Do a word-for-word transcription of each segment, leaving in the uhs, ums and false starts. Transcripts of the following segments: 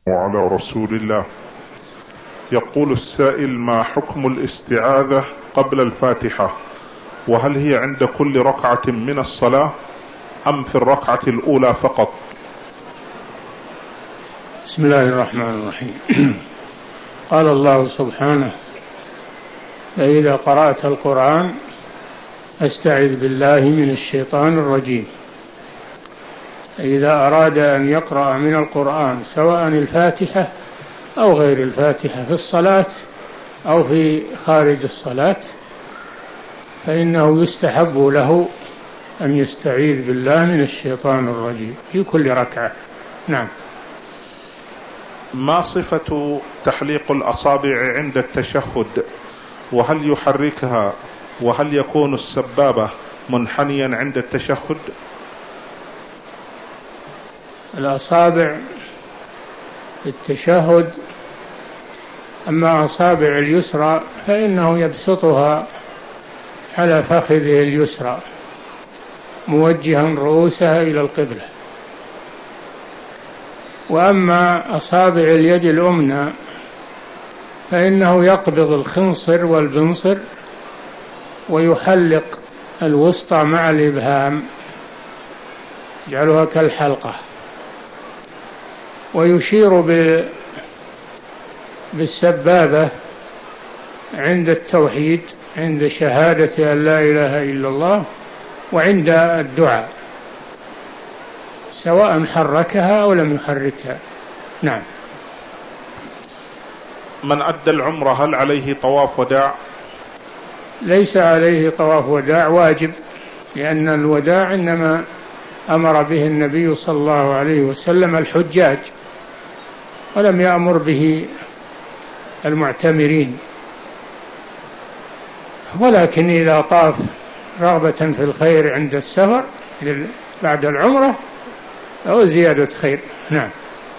وعلى رسول الله. يقول السائل: ما حكم الاستعاذة قبل الفاتحة؟ وهل هي عند كل ركعة من الصلاة أم في الركعة الأولى فقط؟ بسم الله الرحمن الرحيم. قال الله سبحانه: فإذا قرأت القرآن فاستعذ بالله من الشيطان الرجيم. إذا أراد أن يقرأ من القرآن سواء الفاتحة أو غير الفاتحة في الصلاة أو في خارج الصلاة فإنه يستحب له أن يستعيذ بالله من الشيطان الرجيم في كل ركعة. نعم. ما صفة تحليق الأصابع عند التشهد؟ وهل يحركها؟ وهل يكون السبابة منحنيا عند التشهد؟ الأصابع في التشهد، أما أصابع اليسرى فإنه يبسطها على فخذه اليسرى موجها رؤوسها إلى القبلة، وأما أصابع اليد اليمنى فإنه يقبض الخنصر والبنصر ويحلق الوسطى مع الإبهام يجعلها كالحلقة، ويشير بالسبابة عند التوحيد، عند شهادة أن لا إله إلا الله، وعند الدعاء، سواء حركها أو لم يحركها. نعم. من أدى العمرة هل عليه طواف وداع؟ ليس عليه طواف وداع واجب، لأن الوداع إنما أمر به النبي صلى الله عليه وسلم الحجاج، ولم يأمر به المعتمرين. ولكن إذا طاف رغبة في الخير عند السفر بعد العمرة أو زيادة خير. نعم.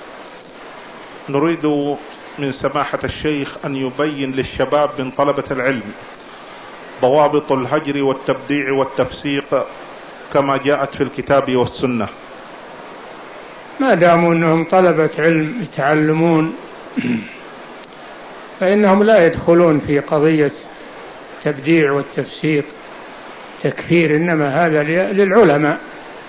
نريد من سماحة الشيخ أن يبين للشباب من طلبة العلم ضوابط الهجر والتبديع والتفسيق كما جاءت في الكتاب والسنة. ما داموا أنهم طلبة علم يتعلمون فإنهم لا يدخلون في قضية التبديع والتفسيق تكفير، إنما هذا للعلماء،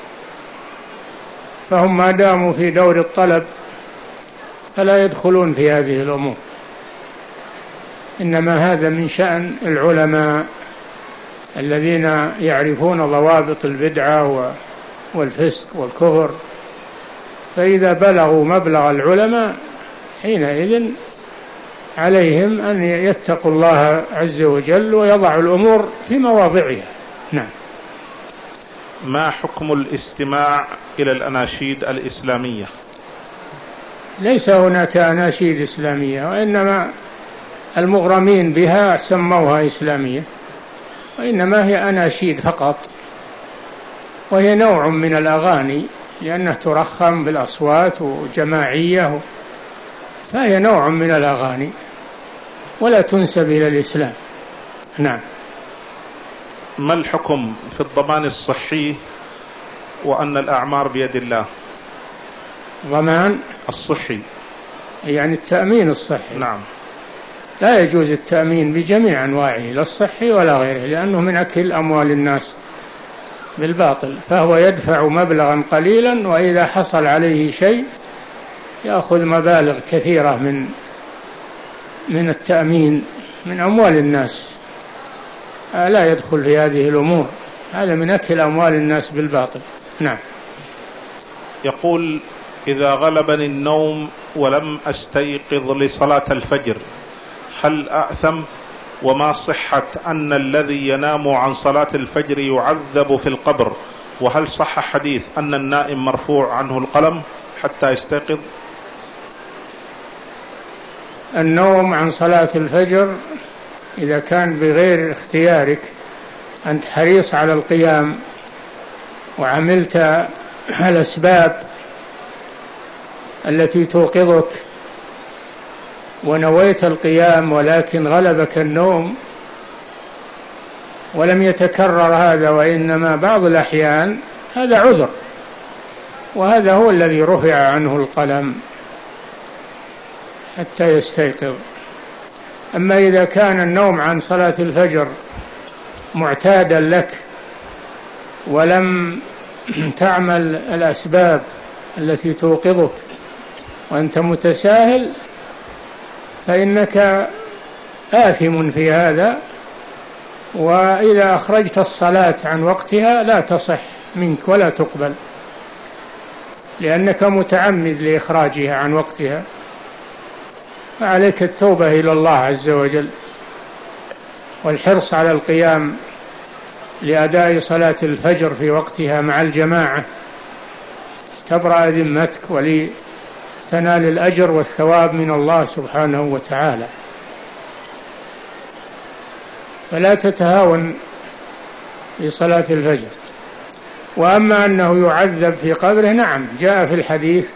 فهم ما داموا في دور الطلب فلا يدخلون في هذه الأمور، إنما هذا من شأن العلماء الذين يعرفون ضوابط البدعة والفسق والكفر، فإذا بلغوا مبلغ العلماء حينئذ عليهم أن يتقوا الله عز وجل ويضعوا الأمور في مواضعها. نعم. ما حكم الاستماع إلى الأناشيد الإسلامية؟ ليس هناك أناشيد إسلامية، وإنما المغرمين بها سموها إسلامية، وإنما هي أناشيد فقط، وهي نوع من الأغاني لأنها ترخم بالأصوات وجماعية، فهي نوع من الأغاني ولا تنسب إلى الإسلام. نعم. ما الحكم في الضمان الصحي وأن الأعمار بيد الله؟ ضمان الصحي يعني التأمين الصحي. نعم. لا يجوز التأمين بجميع أنواعه، لا الصحي ولا غيره، لأنه من أكل أموال الناس بالباطل، فهو يدفع مبلغا قليلا، وإذا حصل عليه شيء يأخذ مبالغ كثيرة من من التأمين من أموال الناس. لا يدخل في هذه الأمور، هذا من أكل أموال الناس بالباطل. نعم. يقول: إذا غلبني النوم ولم أستيقظ لصلاة الفجر هل أأثم؟ وما صحة أن الذي ينام عن صلاة الفجر يعذب في القبر؟ وهل صح حديث أن النائم مرفوع عنه القلم حتى يستيقظ؟ النوم عن صلاة الفجر إذا كان بغير اختيارك، أنت حريص على القيام وعملت الأسباب التي توقظك ونويت القيام، ولكن غلبك النوم ولم يتكرر هذا وإنما بعض الأحيان، هذا عذر، وهذا هو الذي رفع عنه القلم. حتى يستيقظ. أما إذا كان النوم عن صلاة الفجر معتادا لك ولم تعمل الأسباب التي توقظك وأنت متساهل فإنك آثم في هذا، وإذا أخرجت الصلاة عن وقتها لا تصح منك ولا تقبل، لأنك متعمد لإخراجها عن وقتها. فعليك التوبة إلى الله عز وجل والحرص على القيام لأداء صلاة الفجر في وقتها مع الجماعة، تبرأ ذمتك ولتنال الأجر والثواب من الله سبحانه وتعالى. فلا تتهاون في صلاة الفجر. وأما أنه يعذب في قبره، نعم، جاء في الحديث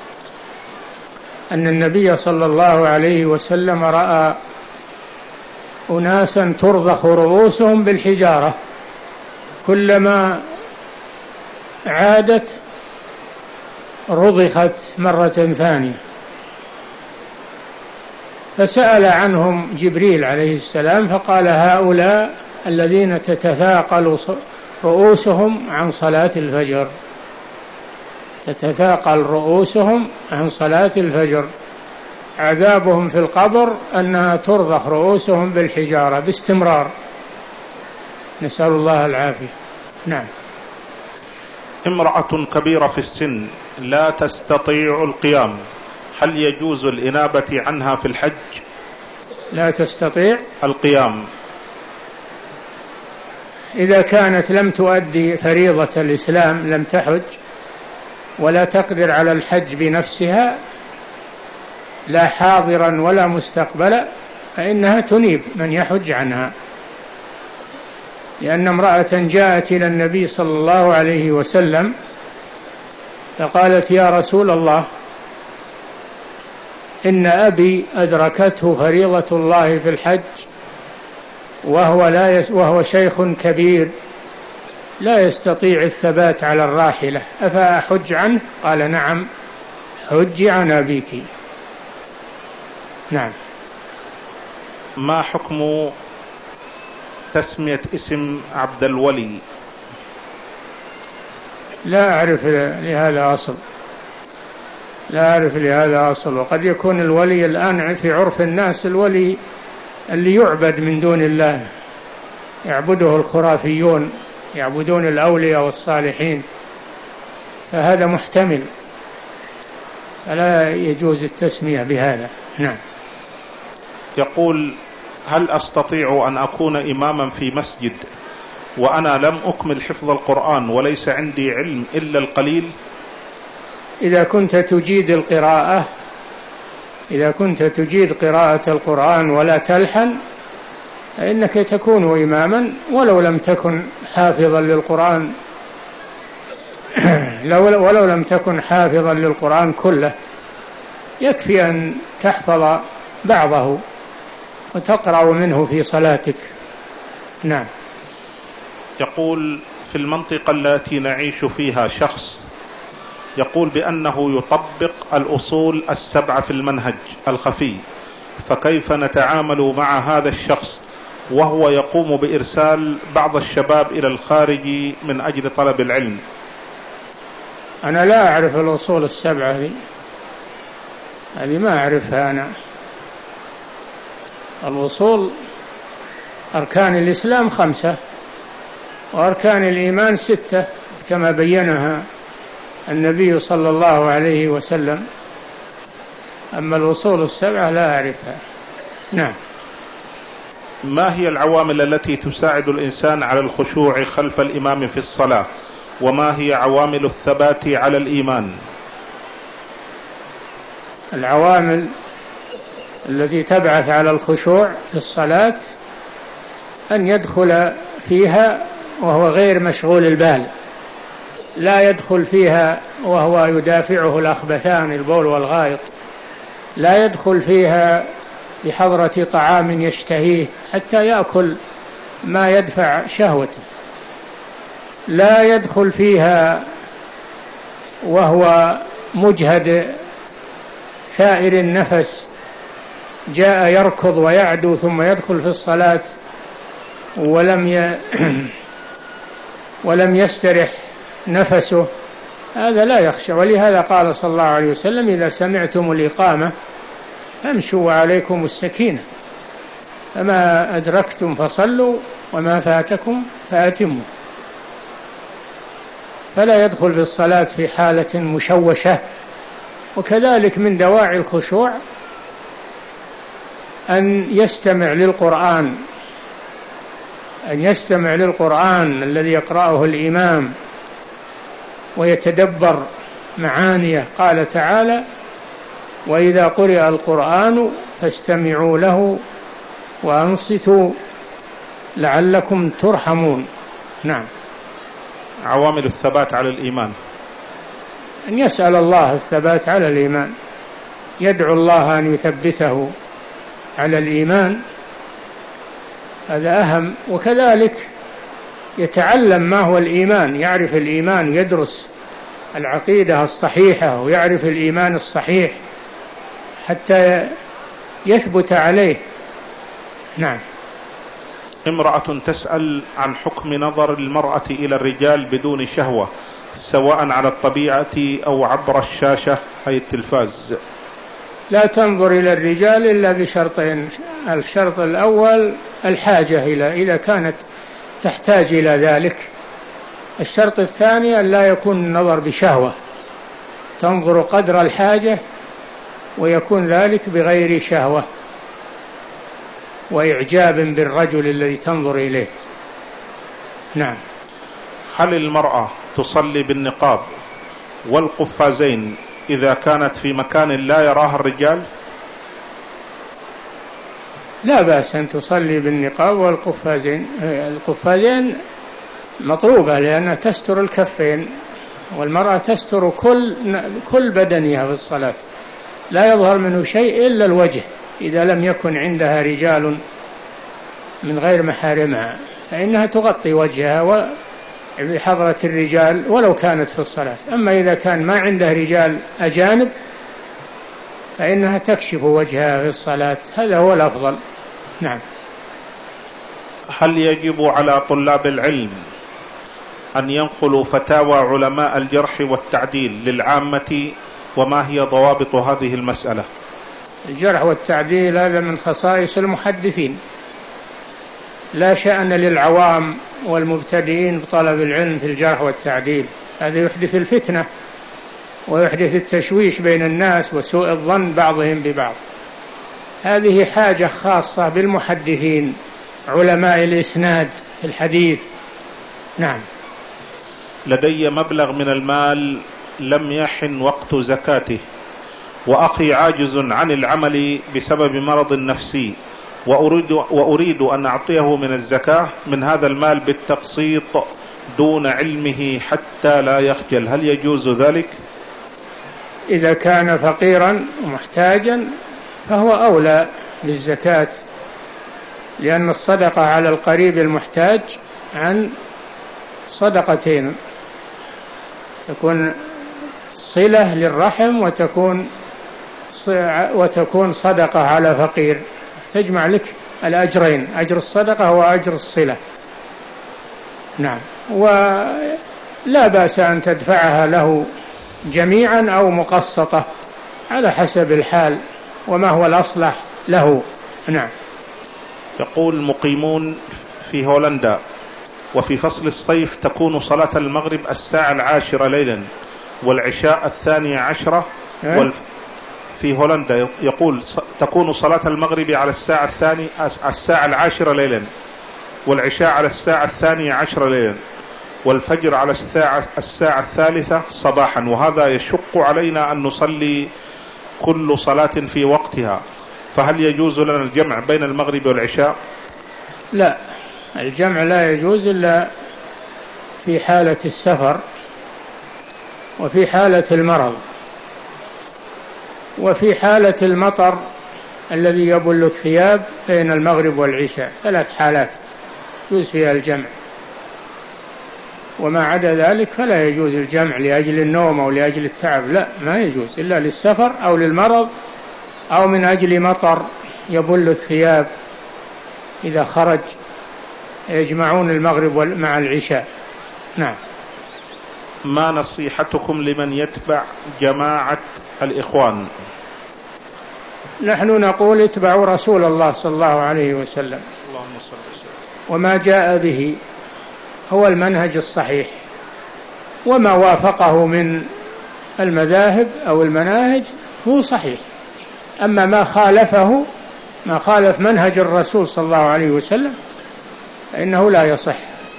أن النبي صلى الله عليه وسلم رأى أناسا ترضخ رؤوسهم بالحجارة، كلما عادت رضخت مرة ثانية، فسأل عنهم جبريل عليه السلام فقال: هؤلاء الذين تتثاقل رؤوسهم عن صلاة الفجر، تتثاقل رؤوسهم عن صلاة الفجر، عذابهم في القبر أنها ترضخ رؤوسهم بالحجارة باستمرار، نسأل الله العافية. نعم. امرأة كبيرة في السن لا تستطيع القيام، هل يجوز الإنابة عنها في الحج؟ لا تستطيع القيام إذا كانت لم تؤدي فريضة الإسلام، لم تحج ولا تقدر على الحج بنفسها، لا حاضرا ولا مستقبلا، فإنها تنيب من يحج عنها. لأن امرأة جاءت إلى النبي صلى الله عليه وسلم فقالت: يا رسول الله، إن أبي أدركته فريضة الله في الحج وهو, لا يس وهو شيخ كبير لا يستطيع الثبات على الراحلة، أفأحج عنه؟ قال: نعم، حج عن أبيك. نعم. ما حكم تسمية اسم عبد الولي؟ لا أعرف لهذا أصل، لا أعرف لهذا أصل. وقد يكون الولي الآن في عرف الناس الولي اللي يعبد من دون الله، يعبده الخرافيون، يعبدون الأولياء والصالحين، فهذا محتمل، فلا يجوز التسمية بهذا. نعم. يقول: هل أستطيع أن أكون إماما في مسجد وأنا لم أكمل حفظ القرآن وليس عندي علم إلا القليل؟ إذا كنت تجيد القراءة إذا كنت تجيد قراءة القرآن ولا تلحن فإنك تكون إماما ولو لم تكن حافظا للقرآن ولو لم تكن حافظا للقرآن كله، يكفي أن تحفظ بعضه وتقرأ منه في صلاتك. نعم. يقول: في المنطقة التي نعيش فيها شخص يقول بأنه يطبق الأصول السبعة في المنهج الخفي، فكيف نتعامل مع هذا الشخص وهو يقوم بإرسال بعض الشباب إلى الخارج من أجل طلب العلم؟ أنا لا أعرف الأصول السبعة هذه هذه ما أعرفها أنا. الأصول أركان الإسلام خمسة وأركان الإيمان ستة كما بينها النبي صلى الله عليه وسلم، أما الأصول السبعة لا أعرفها. نعم. ما هي العوامل التي تساعد الإنسان على الخشوع خلف الإمام في الصلاة، وما هي عوامل الثبات على الإيمان؟ العوامل التي تبعث على الخشوع في الصلاة أن يدخل فيها وهو غير مشغول البال، لا يدخل فيها وهو يدافعه الأخبثان البول والغائط، لا يدخل فيها بحضرة طعام يشتهيه حتى يأكل ما يدفع شهوته، لا يدخل فيها وهو مجهد ثائر النفس جاء يركض ويعدو ثم يدخل في الصلاة ولم ي... ولم يسترح نفسه، هذا لا يخشى. ولهذا قال صلى الله عليه وسلم: إذا سمعتم الإقامة فامشوا وعليكم السكينة، فما أدركتم فصلوا وما فاتكم فأتموا. فلا يدخل في الصلاة في حالة مشوشة. وكذلك من دواعي الخشوع أن يستمع للقرآن أن يستمع للقرآن الذي يقرأه الإمام ويتدبر معانيه. قال تعالى: وإذا قرئ القرآن فاستمعوا له وأنصتوا لعلكم ترحمون. نعم. عوامل الثبات على الإيمان: أن يسأل الله الثبات على الإيمان، يدعو الله أن يثبته على الإيمان، هذا أهم. وكذلك يتعلم ما هو الإيمان، يعرف الإيمان، يدرس العقيدة الصحيحة ويعرف الإيمان الصحيح حتى يثبت عليه. نعم. امرأة تسأل عن حكم نظر المرأة إلى الرجال بدون شهوة، سواء على الطبيعة أو عبر الشاشة أي التلفاز. لا تنظر إلى الرجال إلا بشرطين: الشرط الأول الحاجة إلى إذا كانت تحتاج إلى ذلك. الشرط الثاني أن لا يكون النظر بشهوة، تنظر قدر الحاجة ويكون ذلك بغير شهوة وإعجاب بالرجل الذي تنظر إليه. نعم. هل المرأة تصلي بالنقاب والقفازين إذا كانت في مكان لا يراها الرجال؟ لا بأس أن تصلي بالنقاب والقفازين. القفازين مطلوبة لأنها تستر الكفين، والمرأة تستر كل كل بدنها في الصلاة، لا يظهر منه شيء إلا الوجه إذا لم يكن عندها رجال من غير محارمها، فإنها تغطي وجهها بحضرة الرجال ولو كانت في الصلاة. أما إذا كان ما عندها رجال أجانب فإنها تكشف وجهها في الصلاة، هذا هو الأفضل. نعم. هل يجب على طلاب العلم أن ينقلوا فتاوى علماء الجرح والتعديل للعامة، وما هي ضوابط هذه المسألة؟ الجرح والتعديل هذا من خصائص المحدثين، لا شأن للعوام والمبتدئين في طلب العلم في الجرح والتعديل، هذا يحدث الفتنة ويحدث التشويش بين الناس وسوء الظن بعضهم ببعض. هذه حاجة خاصة بالمحدثين علماء الإسناد في الحديث. نعم. لدي مبلغ من المال لم يحن وقت زكاته، وأخي عاجز عن العمل بسبب مرض نفسي، وأريد, وأريد أن أعطيه من الزكاة من هذا المال بالتقسيط دون علمه حتى لا يخجل، هل يجوز ذلك؟ إذا كان فقيرا ومحتاجا فهو أولى بالزكاة، لأن الصدقة على القريب المحتاج عن صدقتين، تكون صلة للرحم وتكون وتكون صدقة على فقير، تجمع لك الأجرين، أجر الصدقة وأجر الصلة. نعم. ولا بأس أن تدفعها له جميعا أو مقسطة على حسب الحال وما هو الأصلح له. نعم. يقول: مقيمون في هولندا، وفي فصل الصيف تكون صلاة المغرب الساعة العاشرة ليلا والعشاء الثانية عشرة والف... في هولندا يقول تكون صلاة المغرب على الساعة الثانية الساعة العاشرة ليلا، والعشاء على الساعة الثانية عشرة ليلا، والفجر على الساعة الساعة الثالثة صباحا، وهذا يشق علينا أن نصلي كل صلاة في وقتها، فهل يجوز لنا الجمع بين المغرب والعشاء؟ لا، الجمع لا يجوز إلا في حالة السفر وفي حالة المرض وفي حالة المطر الذي يبل الثياب بين المغرب والعشاء، ثلاث حالات يجوز فيها الجمع، وما عدا ذلك فلا يجوز الجمع لأجل النوم أو لأجل التعب، لا ما يجوز إلا للسفر أو للمرض أو من أجل مطر يبل الثياب إذا خرج، يجمعون المغرب مع العشاء. نعم. ما نصيحتكم لمن يتبع جماعة الإخوان؟ نحن نقول اتبعوا رسول الله صلى الله عليه وسلم، اللهم صل وسلم، وما جاء به هو المنهج الصحيح، وما وافقه من المذاهب أو المناهج هو صحيح، أما ما خالفه، ما خالف منهج الرسول صلى الله عليه وسلم فإنه لا يصح.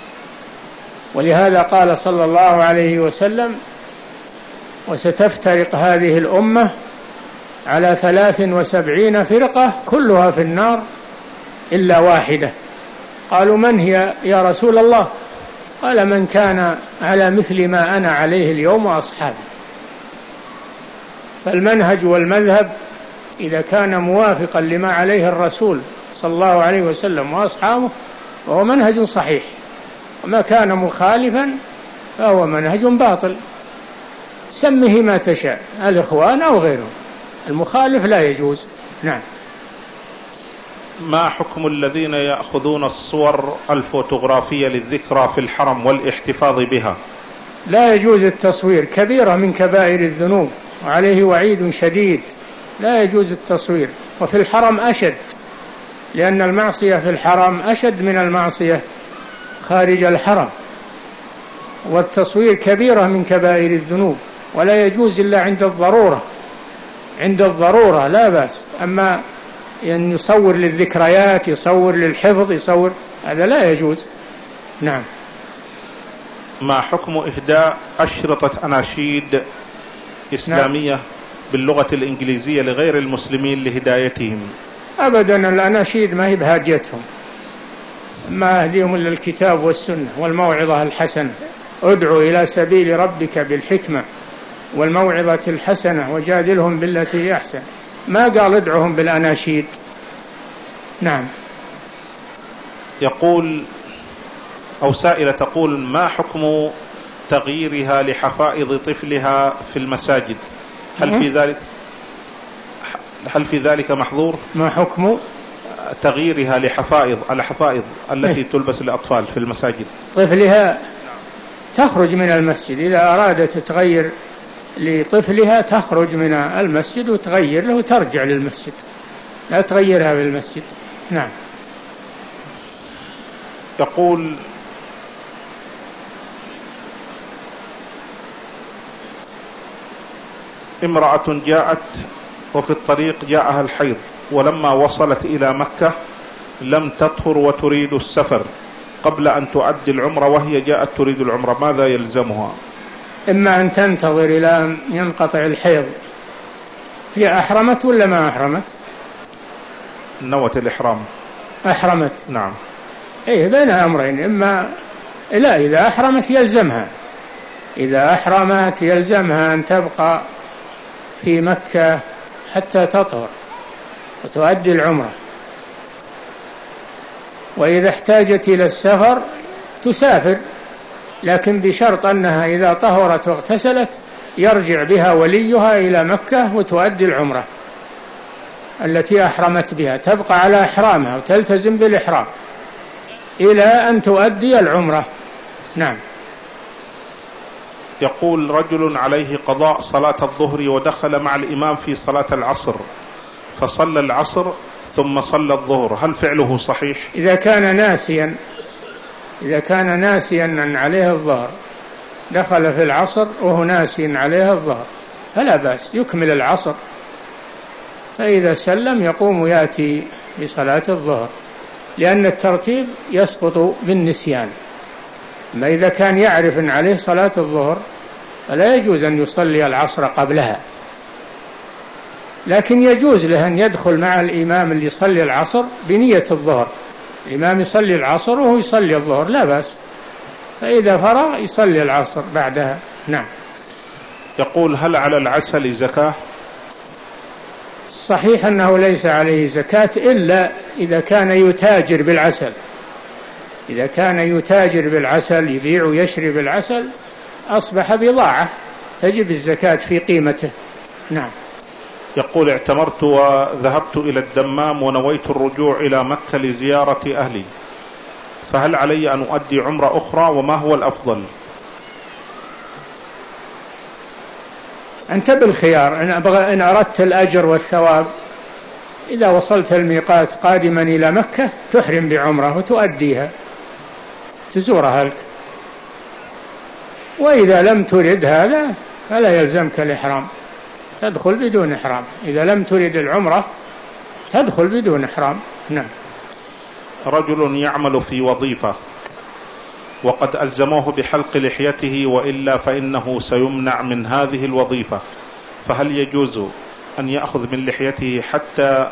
ولهذا قال صلى الله عليه وسلم: وستفترق هذه الأمة على ثلاث وسبعين فرقة كلها في النار إلا واحدة. قالوا: من هي يا رسول الله؟ قال: من كان على مثل ما أنا عليه اليوم وأصحابي. فالمنهج والمذهب إذا كان موافقا لما عليه الرسول صلى الله عليه وسلم وأصحابه فهو منهج صحيح، وما كان مخالفا فهو منهج باطل. سمه ما تشاء، الإخوان أو غيره، المخالف لا يجوز. نعم. ما حكم الذين يأخذون الصور الفوتوغرافية للذكرى في الحرم والاحتفاظ بها؟ لا يجوز التصوير، كبيرة من كبائر الذنوب وعليه وعيد شديد، لا يجوز التصوير. وفي الحرم أشد، لأن المعصية في الحرم أشد من المعصية خارج الحرم، والتصوير كبيرة من كبائر الذنوب، ولا يجوز إلا عند الضرورة، عند الضرورة لا بأس. أما أن يصور للذكريات، يصور للحفظ، يصور، هذا لا يجوز. نعم. ما حكم إهداء أشرطة أناشيد إسلامية نعم. باللغة الإنجليزية لغير المسلمين لهدايتهم؟ أبدا، الأناشيد ما هي بهاديتهم، ما أهديهم إلا الكتاب والسنة والموعظة الحسنة. ادعو إلى سبيل ربك بالحكمة والموعظة الحسنة وجادلهم بالتي هي أحسن، ما قال ادعوهم بالأناشيد. نعم. يقول أو سائلة تقول: ما حكم تغييرها لحفائض طفلها في المساجد؟ هل في ذلك هل في ذلك محظور؟ ما حكم تغييرها لحفائض الحفائض التي تلبس للأطفال في المساجد؟ طفلها تخرج من المسجد، إذا أرادت تغير لطفلها تخرج من المسجد وتغير له وترجع للمسجد، لا تغيرها بالمسجد. نعم. يقول: امرأة جاءت وفي الطريق جاءها الحيض، ولما وصلت إلى مكة لم تطهر وتريد السفر قبل أن تؤدي العمرة، وهي جاءت تريد العمرة، ماذا يلزمها؟ إما أن تنتظر إلى أن ينقطع الحيض. هي أحرمت ولا ما أحرمت؟ نوت الإحرام. أحرمت. نعم. إيه، بين أمرين، إما لا، إذا أحرمت يلزمها، إذا أحرمت يلزمها أن تبقى في مكة حتى تطهر وتؤدي العمرة، وإذا احتاجت إلى السفر تسافر، لكن بشرط أنها إذا طهرت واغتسلت يرجع بها وليها إلى مكة وتؤدي العمرة التي أحرمت بها، تبقى على إحرامها وتلتزم بالإحرام إلى أن تؤدي العمرة. نعم. يقول: رجل عليه قضاء صلاة الظهر ودخل مع الإمام في صلاة العصر، فصلى العصر ثم صلى الظهر، هل فعله صحيح؟ إذا كان ناسيا، إذا كان ناسيا أن عليه الظهر، دخل في العصر وهو ناسي عليه الظهر فلا بأس، يكمل العصر، فإذا سلم يقوم يأتي بصلاة الظهر، لأن الترتيب يسقط بالنسيان. ما إذا كان يعرف أن عليه صلاة الظهر فلا يجوز أن يصلي العصر قبلها، لكن يجوز له أن يدخل مع الإمام اللي يصلي العصر بنية الظهر، الإمام يصلي العصر وهو يصلي الظهر لا بأس، فإذا فرغ يصلي العصر بعدها. نعم. يقول: هل على العسل زكاة؟ صحيح أنه ليس عليه زكاة إلا إذا كان يتاجر بالعسل، إذا كان يتاجر بالعسل، يبيع ويشري بالعسل، أصبح بضاعة تجب الزكاة في قيمته. نعم. يقول اعتمرت وذهبت إلى الدمام ونويت الرجوع إلى مكة لزيارة أهلي، فهل علي أن أؤدي عمرة أخرى وما هو الأفضل؟ أنت بالخيار، إن, إن أردت الأجر والثواب إذا وصلت الميقات قادما إلى مكة تحرم بعمرة وتؤديها تزورها لك، وإذا لم ترد هذا فلا يلزمك الإحرام، تدخل بدون إحرام. إذا لم ترد العمرة تدخل بدون إحرام. نعم. رجل يعمل في وظيفة وقد ألزموه بحلق لحيته وإلا فإنه سيمنع من هذه الوظيفة، فهل يجوز أن يأخذ من لحيته حتى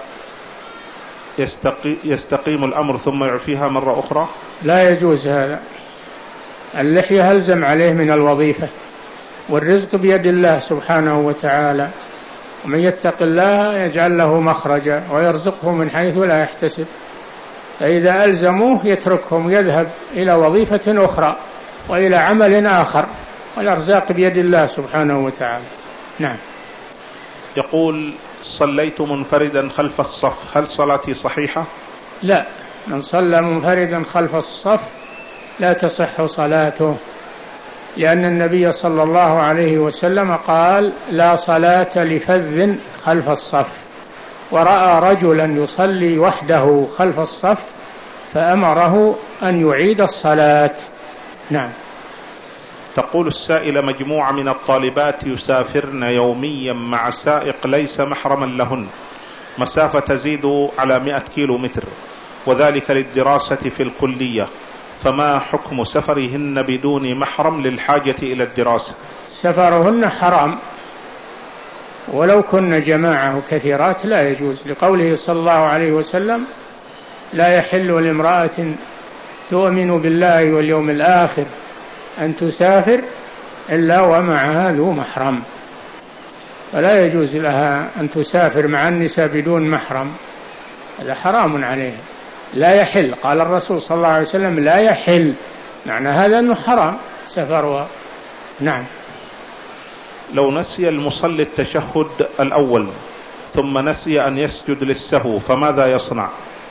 يستقيم الأمر ثم يعفيها مرة أخرى؟ لا يجوز هذا، اللحية ألزم عليه من الوظيفة، والرزق بيد الله سبحانه وتعالى، ومن يتق الله يجعل له مخرجا ويرزقه من حيث لا يحتسب، فإذا ألزموه يتركهم يذهب إلى وظيفة أخرى وإلى عمل آخر، والأرزاق بيد الله سبحانه وتعالى. نعم. يقول صليت منفردا خلف الصف، هل صلاتي صحيحة؟ لا، من صلى منفردا خلف الصف لا تصح صلاته، لأن النبي صلى الله عليه وسلم قال لا صلاة لفذ خلف الصف، ورأى رجلا يصلي وحده خلف الصف فأمره أن يعيد الصلاة. نعم. تقول السائلة مجموعة من الطالبات يسافرن يوميا مع سائق ليس محرما لهن مسافة تزيد على مئة كيلو متر، وذلك للدراسة في الكلية، فما حكم سفرهن بدون محرم للحاجة إلى الدراسة؟ سفرهن حرام ولو كن جماعة كثيرات لا يجوز، لقوله صلى الله عليه وسلم لا يحل لامرأة تؤمن بالله واليوم الآخر أن تسافر إلا ومعها ذو محرم، فلا يجوز لها أن تسافر مع النساء بدون محرم، هذا حرام عليها. لا يحل، قال الرسول صلى الله عليه وسلم لا يحل، معنى هذا أنه حرام سفرها. نعم. لو نسي المصلي التشهد الأول ثم نسي أن يسجد للسهو فماذا يصنع؟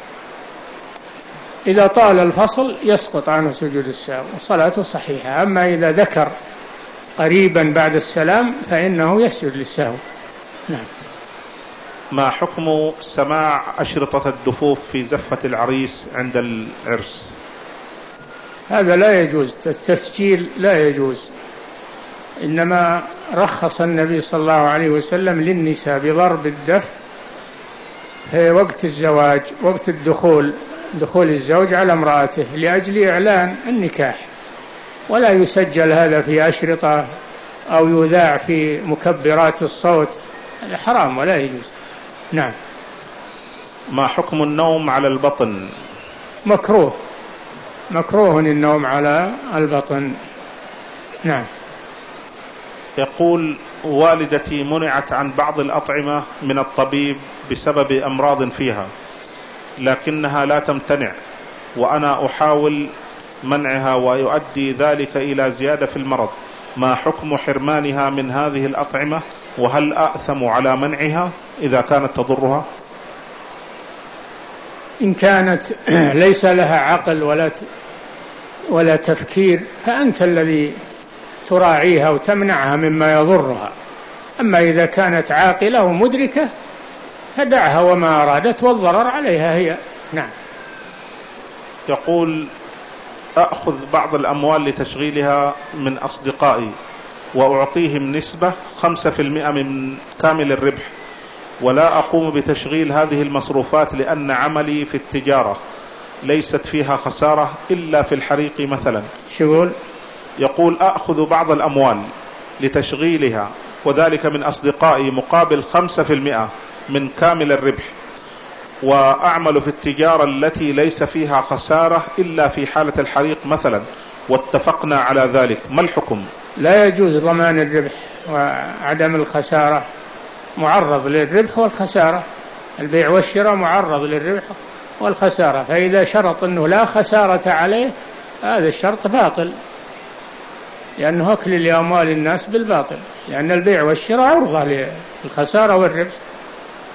إذا طال الفصل يسقط عنه سجود السهو وصلاته صحيحة، أما إذا ذكر قريبا بعد السلام فإنه يسجد للسهو. نعم. ما حكم سماع أشرطة الدفوف في زفة العريس عند العرس؟ هذا لا يجوز، التسجيل لا يجوز، إنما رخص النبي صلى الله عليه وسلم للنساء بضرب الدف في وقت الزواج، وقت الدخول، دخول الزوج على امرأته لأجل إعلان النكاح، ولا يسجل هذا في أشرطة أو يذاع في مكبرات الصوت، هذا حرام ولا يجوز. نعم. ما حكم النوم على البطن؟ مكروه، مكروه النوم على البطن. نعم. يقول والدتي منعت عن بعض الأطعمة من الطبيب بسبب أمراض فيها، لكنها لا تمتنع وأنا أحاول منعها ويؤدي ذلك إلى زيادة في المرض، ما حكم حرمانها من هذه الأطعمة؟ وهل أأثم على منعها إذا كانت تضرها؟ إن كانت ليس لها عقل ولا ولا تفكير فأنت الذي تراعيها وتمنعها مما يضرها، أما إذا كانت عاقلة ومدركة فدعها وما أرادت والضرر عليها هي. نعم. يقول أخذ بعض الأموال لتشغيلها من أصدقائي وأعطيهم نسبة خمسة في المئة من كامل الربح، ولا أقوم بتشغيل هذه المصروفات لأن عملي في التجارة ليست فيها خسارة إلا في الحريق مثلا. شغل. يقول أخذ بعض الأموال لتشغيلها وذلك من أصدقائي مقابل خمسة في المئة من كامل الربح، وأعمل في التجارة التي ليس فيها خسارة إلا في حالة الحريق مثلا، واتفقنا على ذلك، ما الحكم؟ لا يجوز ضمان الربح وعدم الخسارة، معرض للربح والخسارة، البيع والشراء معرض للربح والخسارة، فإذا شرط أنه لا خسارة عليه هذا الشرط باطل، لأنه أكل لأموال الناس بالباطل، لأن البيع والشراء عرضة للخسارة والربح.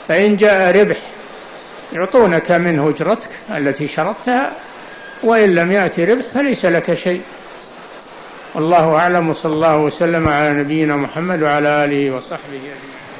فإن جاء ربح يعطونك منه أجرتك التي شرطتها، وإن لم يأتي ربح فليس لك شيء. والله أعلم، وصلى الله وسلم على نبينا محمد وعلى آله وصحبه أجمعين.